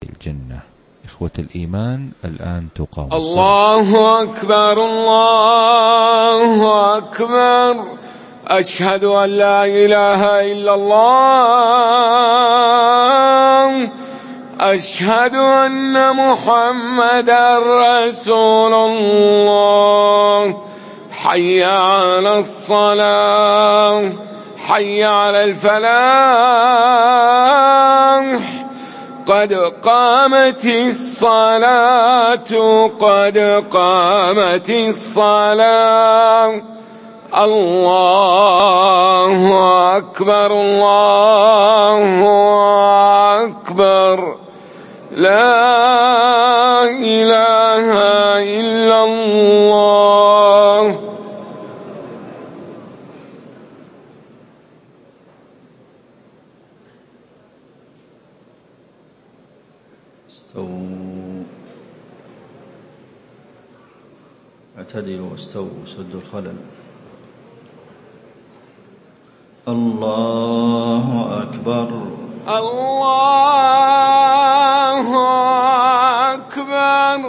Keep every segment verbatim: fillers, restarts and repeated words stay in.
الجنة. إخوة الإيمان، الآن تقام الله أكبر الله أكبر، أشهد أن لا إله إلا الله، أشهد أن محمدا رسول الله. حي على الصلاة، حي على الفلاح، قد قامت الصلاة، قد قامت الصلاة. الله أكبر الله أكبر، لا إله إلا الله. استووا، اعتدلوا واستووا، سدوا الخلل. الله أكبر الله أكبر.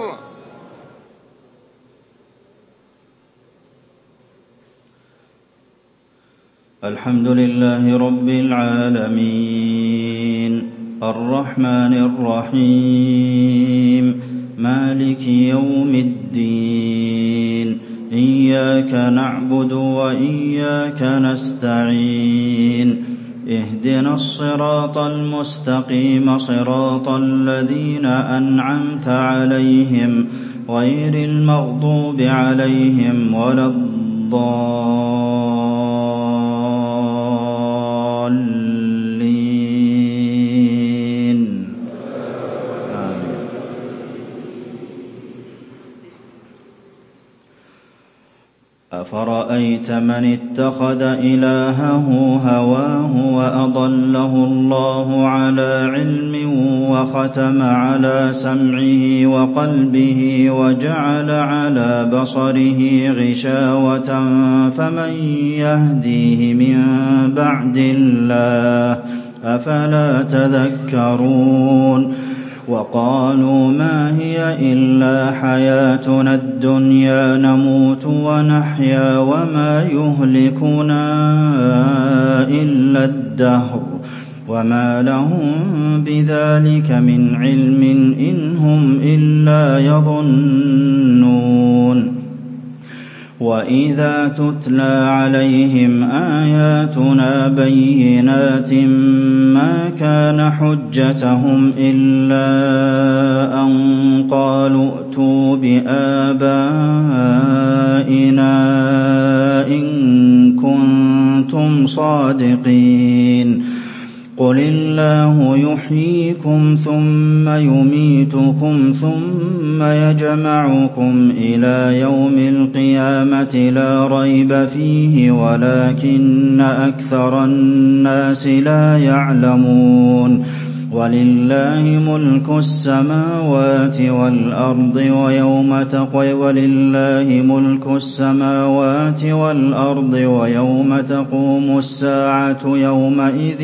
الحمد لله رب العالمين، الرحمن الرحيم، مالك يوم الدين، إياك نعبد وإياك نستعين، اهدنا الصراط المستقيم، صراط الذين أنعمت عليهم غير المغضوب عليهم ولا الضالين. آمين. أفرأيت من اتخذ إلهه هواه وأضله الله على علم وختم على سمعه وقلبه وجعل على بصره غشاوة فمن يهديه من بعد الله أفلا تذكرون. وقالوا ما هي إلا حياتنا الدنيا نموت ونحيا وما يهلكنا إلا الدهر وما لهم بذلك من علم إن هم إلا يظنون. وإذا تتلى عليهم آياتنا بينات ما كان حجتهم إلا أن قالوا ائتوا بآبائنا إن كنتم صادقين. قل الله يحييكم ثم يميتكم ثم يجمعكم إلى يوم القيامة لا ريب فيه ولكن أكثر الناس لا يعلمون. ولله ملك السماوات والأرض ويوم تقوم ولله ملك السماوات والأرض ويوم تقوم الساعة يومئذ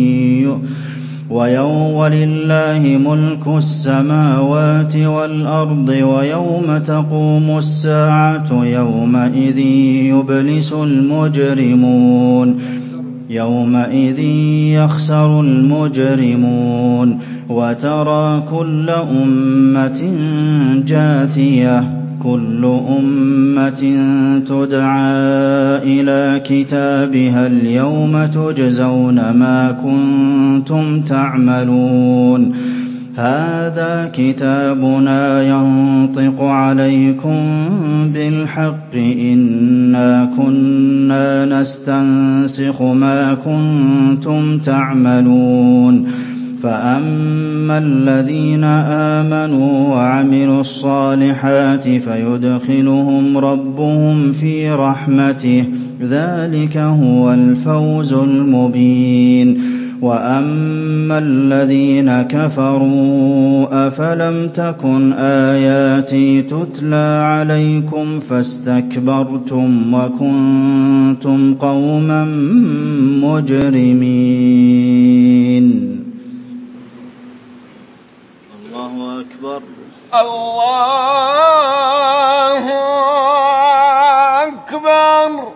ويوم ولله ملك السماوات والأرض ويوم تقوم الساعة يومئذ يبلس المجرمون يومئذ يخسر المجرمون. وترى كل أمة جاثية كل أمة تدعى إلى كتابها اليوم تجزون ما كنتم تعملون. هذا كتابنا ينطق عليكم بالحق إنا كنا نستنسخ ما كنتم تعملون. فأما الذين آمنوا وعملوا الصالحات فيدخلهم ربهم في رحمته ذلك هو الفوز المبين. وأما الذين كفروا أفلم تكن آياتي تتلى عليكم فاستكبرتم وكنتم قوما مجرمين. الله أكبر. الله أكبر.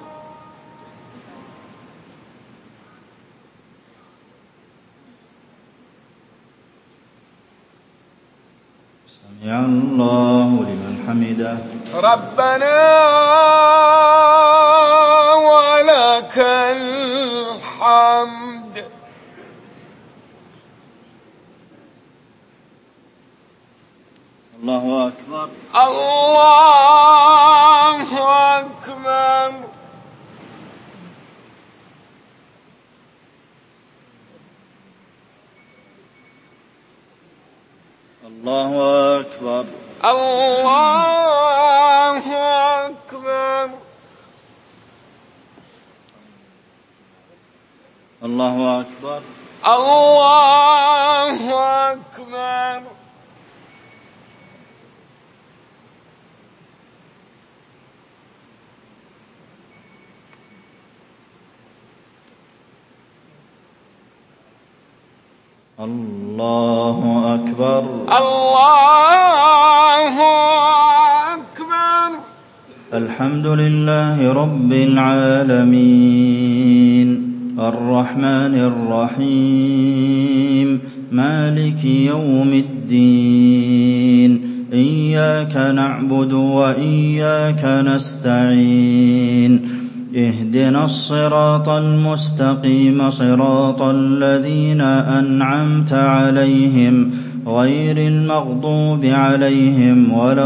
سمع الله لمن حمده. ربنا ولك الحمد. الله أكبر. الله أكبر. الله أكبر. الله أكبر. الله أكبر. الله أكبر. الله أكبر. الله أكبر. الحمد لله رب العالمين الرحمن الرحيم مالك يوم الدين إياك نعبد وإياك نستعين اهدنا الصراط المستقيم صراط الذين أنعمت عليهم غير المغضوب عليهم ولا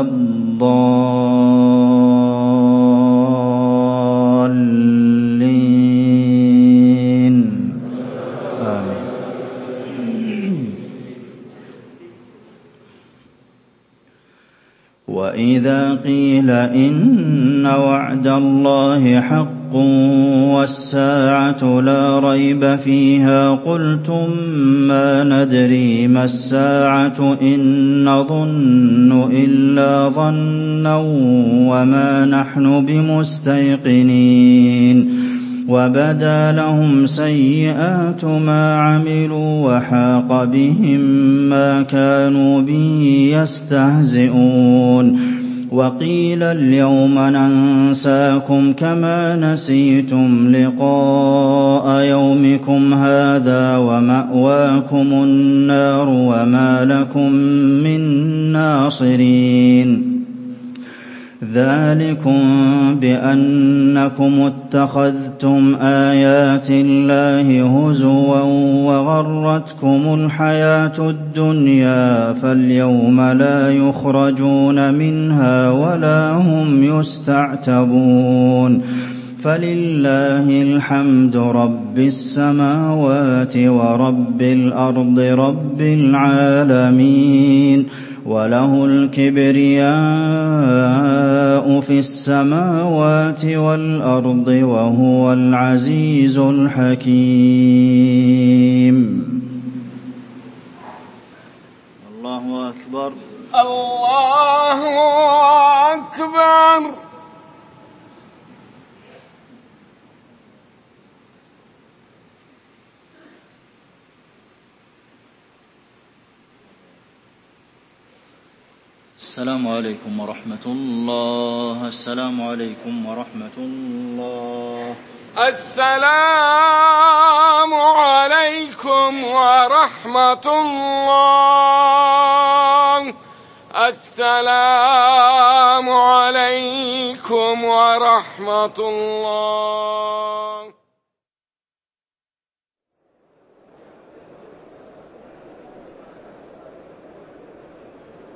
الضالين آمين. وإذا قيل إن وعد الله حق والساعة لا ريب فيها قلتم ما ندري ما الساعة إن نظن إلا ظنا وما نحن بمستيقنين وبدا لهم سيئات ما عملوا وحاق بهم ما كانوا به يستهزئون وقيل اليوم ننساكم كما نسيتم لقاء يومكم هذا ومأواكم النار وما لكم من ناصرين ذلكم بأنكم اتخذتم آيات الله هزوا وغرتكم الحياة الدنيا فاليوم لا يخرجون منها ولا هم يستعتبون فلله الحمد رب السماوات ورب الأرض رب العالمين وله الكبرياء في السماوات والأرض وهو العزيز الحكيم. الله أكبر. الله أكبر. السلام عليكم ورحمة الله. السلام عليكم ورحمة الله. السلام عليكم ورحمة الله. السلام عليكم ورحمة الله.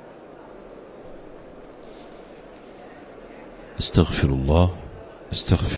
استغفر الله استغفر